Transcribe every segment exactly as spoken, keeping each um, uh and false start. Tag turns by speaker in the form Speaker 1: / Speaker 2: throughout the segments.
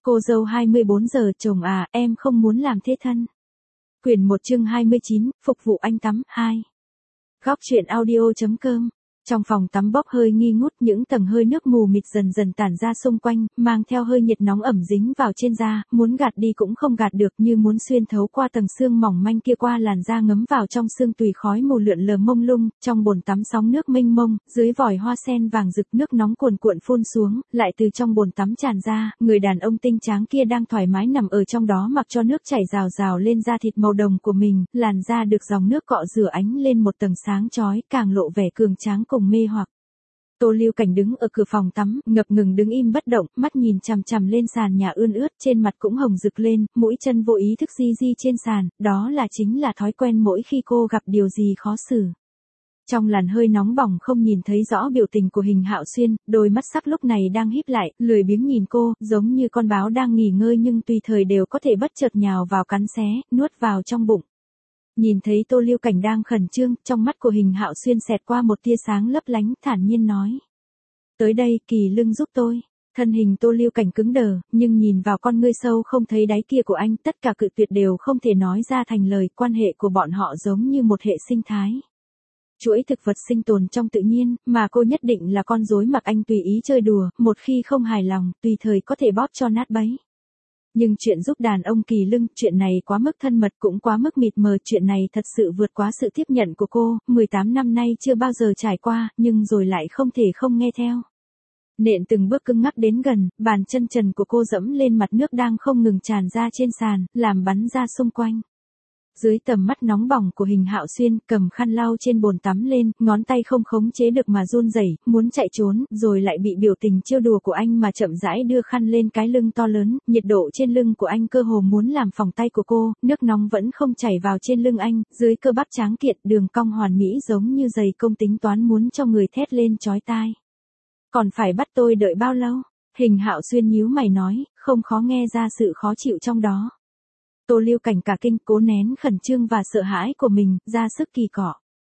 Speaker 1: Cô dâu hai mươi bốn giờ, chồng à, em không muốn làm thế thân. Quyển một chương hai mươi chín, phục vụ anh tắm, hai. Góc truyện audio.com. Trong phòng tắm bốc hơi nghi ngút, những tầng hơi nước mù mịt dần dần tản ra xung quanh, mang theo hơi nhiệt nóng ẩm dính vào trên da, muốn gạt đi cũng không gạt được, như muốn xuyên thấu qua tầng xương mỏng manh kia qua làn da ngấm vào trong xương tùy, khói mù lượn lờ mông lung. Trong bồn tắm sóng nước mênh mông, dưới vòi hoa sen vàng rực, nước nóng cuồn cuộn phun xuống, lại từ trong bồn tắm tràn ra. Người đàn ông tinh tráng kia đang thoải mái nằm ở trong đó, mặc cho nước chảy rào rào lên da thịt màu đồng của mình, làn da được dòng nước cọ rửa ánh lên một tầng sáng chói, càng lộ vẻ cường tráng cùng mê hoặc. Tô Lưu Cảnh đứng ở cửa phòng tắm, ngập ngừng đứng im bất động, mắt nhìn chằm chằm lên sàn nhà ươn ướt, trên mặt cũng hồng rực lên, mũi chân vô ý thức di di trên sàn, đó là chính là thói quen mỗi khi cô gặp điều gì khó xử. Trong làn hơi nóng bỏng không nhìn thấy rõ biểu tình của Hình Hạo Xuyên, đôi mắt sắc lúc này đang híp lại, lười biếng nhìn cô, giống như con báo đang nghỉ ngơi nhưng tùy thời đều có thể bất chợt nhào vào cắn xé, nuốt vào trong bụng. Nhìn thấy Tô Lưu Cảnh đang khẩn trương, trong mắt của Hình Hạo Xuyên xẹt qua một tia sáng lấp lánh, thản nhiên nói. Tới đây, Kỳ Lưng giúp tôi. Thân hình Tô Lưu Cảnh cứng đờ, nhưng nhìn vào con ngươi sâu không thấy đáy kia của anh, tất cả cự tuyệt đều không thể nói ra thành lời, quan hệ của bọn họ giống như một hệ sinh thái. Chuỗi thực vật sinh tồn trong tự nhiên, mà cô nhất định là con rối mặc anh tùy ý chơi đùa, một khi không hài lòng, tùy thời có thể bóp cho nát bấy. Nhưng chuyện giúp đàn ông Kỳ Lưng, chuyện này quá mức thân mật cũng quá mức mịt mờ, chuyện này thật sự vượt quá sự tiếp nhận của cô, mười tám năm nay chưa bao giờ trải qua, nhưng rồi lại không thể không nghe theo. Nện từng bước cứng ngắc đến gần, bàn chân trần của cô dẫm lên mặt nước đang không ngừng tràn ra trên sàn, làm bắn ra xung quanh. Dưới tầm mắt nóng bỏng của Hình Hạo Xuyên, cầm khăn lau trên bồn tắm lên, ngón tay không khống chế được mà run rẩy, muốn chạy trốn, rồi lại bị biểu tình trêu đùa của anh mà chậm rãi đưa khăn lên cái lưng to lớn, nhiệt độ trên lưng của anh cơ hồ muốn làm phỏng tay của cô, nước nóng vẫn không chảy vào trên lưng anh, dưới cơ bắp tráng kiện, đường cong hoàn mỹ giống như giày công tính toán muốn cho người thét lên chói tai. Còn phải bắt tôi đợi bao lâu? Hình Hạo Xuyên nhíu mày nói, không khó nghe ra sự khó chịu trong đó. Tô Lưu Cảnh cả kinh, cố nén khẩn trương và sợ hãi của mình, ra sức kỳ cọ.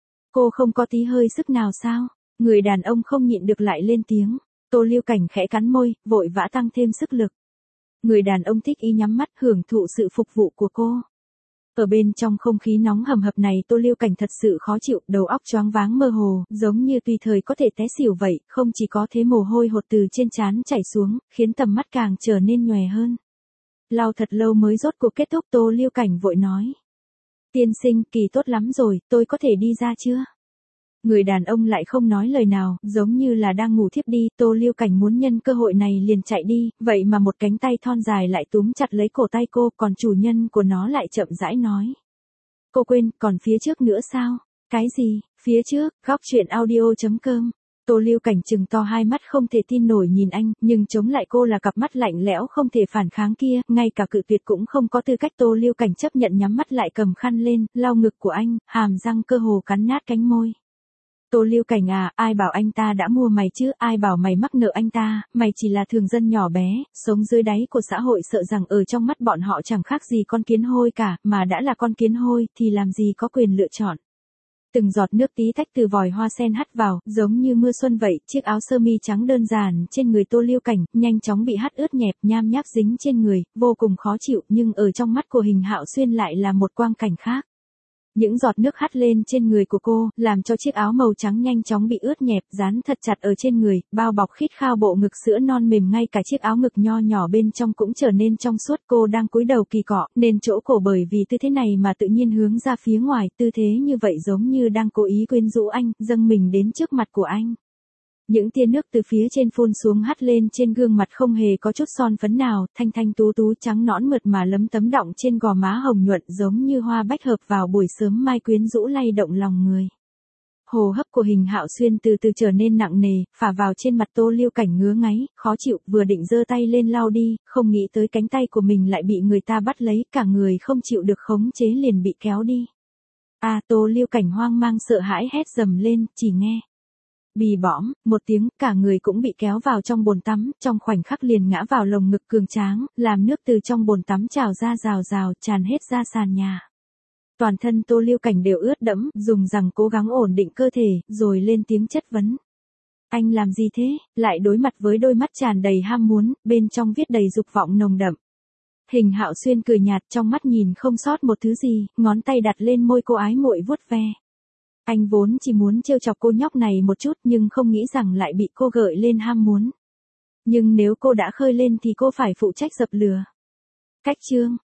Speaker 1: Cô không có tí hơi sức nào sao? Người đàn ông không nhịn được lại lên tiếng. Tô Lưu Cảnh khẽ cắn môi, vội vã tăng thêm sức lực. Người đàn ông thích ý nhắm mắt hưởng thụ sự phục vụ của cô. Ở bên trong không khí nóng hầm hập này, Tô Lưu Cảnh thật sự khó chịu, đầu óc choáng váng mơ hồ, giống như tùy thời có thể té xỉu vậy, không chỉ có thế, mồ hôi hột từ trên trán chảy xuống, khiến tầm mắt càng trở nên nhòe hơn. Lau thật lâu mới rốt cuộc kết thúc, Tô Lưu Cảnh vội nói. Tiên sinh, Kỳ tốt lắm rồi, tôi có thể đi ra chưa? Người đàn ông lại không nói lời nào, giống như là đang ngủ thiếp đi. Tô Lưu Cảnh muốn nhân cơ hội này liền chạy đi, vậy mà một cánh tay thon dài lại túm chặt lấy cổ tay cô, còn chủ nhân của nó lại chậm rãi nói. Cô quên, còn phía trước nữa sao? Cái gì? Phía trước? Góc truyện audio.com. Tô Lưu Cảnh trừng to hai mắt không thể tin nổi nhìn anh, nhưng chống lại cô là cặp mắt lạnh lẽo không thể phản kháng kia, ngay cả cự tuyệt cũng không có tư cách. Tô Lưu Cảnh chấp nhận, nhắm mắt lại cầm khăn lên, lau ngực của anh, hàm răng cơ hồ cắn nát cánh môi. Tô Lưu Cảnh à, ai bảo anh ta đã mua mày chứ, ai bảo mày mắc nợ anh ta, mày chỉ là thường dân nhỏ bé, sống dưới đáy của xã hội, sợ rằng ở trong mắt bọn họ chẳng khác gì con kiến hôi cả, mà đã là con kiến hôi, thì làm gì có quyền lựa chọn. Từng giọt nước tí tách từ vòi hoa sen hắt vào, giống như mưa xuân vậy, chiếc áo sơ mi trắng đơn giản trên người Tô Lưu Cảnh, nhanh chóng bị hắt ướt nhẹp, nham nháp dính trên người, vô cùng khó chịu, nhưng ở trong mắt của Hình Hạo Xuyên lại là một quang cảnh khác. Những giọt nước hắt lên trên người của cô, làm cho chiếc áo màu trắng nhanh chóng bị ướt nhẹp, dán thật chặt ở trên người, bao bọc khít khao bộ ngực sữa non mềm, ngay cả chiếc áo ngực nho nhỏ bên trong cũng trở nên trong suốt. Cô đang cúi đầu kỳ cọ, nên chỗ cổ bởi vì tư thế này mà tự nhiên hướng ra phía ngoài, tư thế như vậy giống như đang cố ý quyến rũ anh, dâng mình đến trước mặt của anh. Những tia nước từ phía trên phun xuống hắt lên trên gương mặt không hề có chút son phấn nào, thanh thanh tú tú trắng nõn mượt mà lấm tấm đọng trên gò má hồng nhuận giống như hoa bách hợp vào buổi sớm mai, quyến rũ lay động lòng người. Hô hấp của Hình Hạo Xuyên từ từ trở nên nặng nề, phả vào trên mặt Tô Lưu Cảnh ngứa ngáy, khó chịu, vừa định giơ tay lên lau đi, không nghĩ tới cánh tay của mình lại bị người ta bắt lấy, cả người không chịu được khống chế liền bị kéo đi. A à, Tô Lưu Cảnh hoang mang sợ hãi hét dầm lên, chỉ nghe bì bõm một tiếng, cả người cũng bị kéo vào trong bồn tắm, trong khoảnh khắc liền ngã vào lồng ngực cường tráng, làm nước từ trong bồn tắm trào ra rào rào, tràn hết ra sàn nhà. Toàn thân Tô Lưu Cảnh đều ướt đẫm, dùng rằng cố gắng ổn định cơ thể, rồi lên tiếng chất vấn. Anh làm gì thế? Lại đối mặt với đôi mắt tràn đầy ham muốn, bên trong viết đầy dục vọng nồng đậm. Hình Hạo Xuyên cười nhạt, trong mắt nhìn không sót một thứ gì, ngón tay đặt lên môi cô ái muội vuốt ve. Anh vốn chỉ muốn trêu chọc cô nhóc này một chút nhưng không nghĩ rằng lại bị cô gợi lên ham muốn. Nhưng nếu cô đã khơi lên thì cô phải phụ trách dập lửa. Cách chương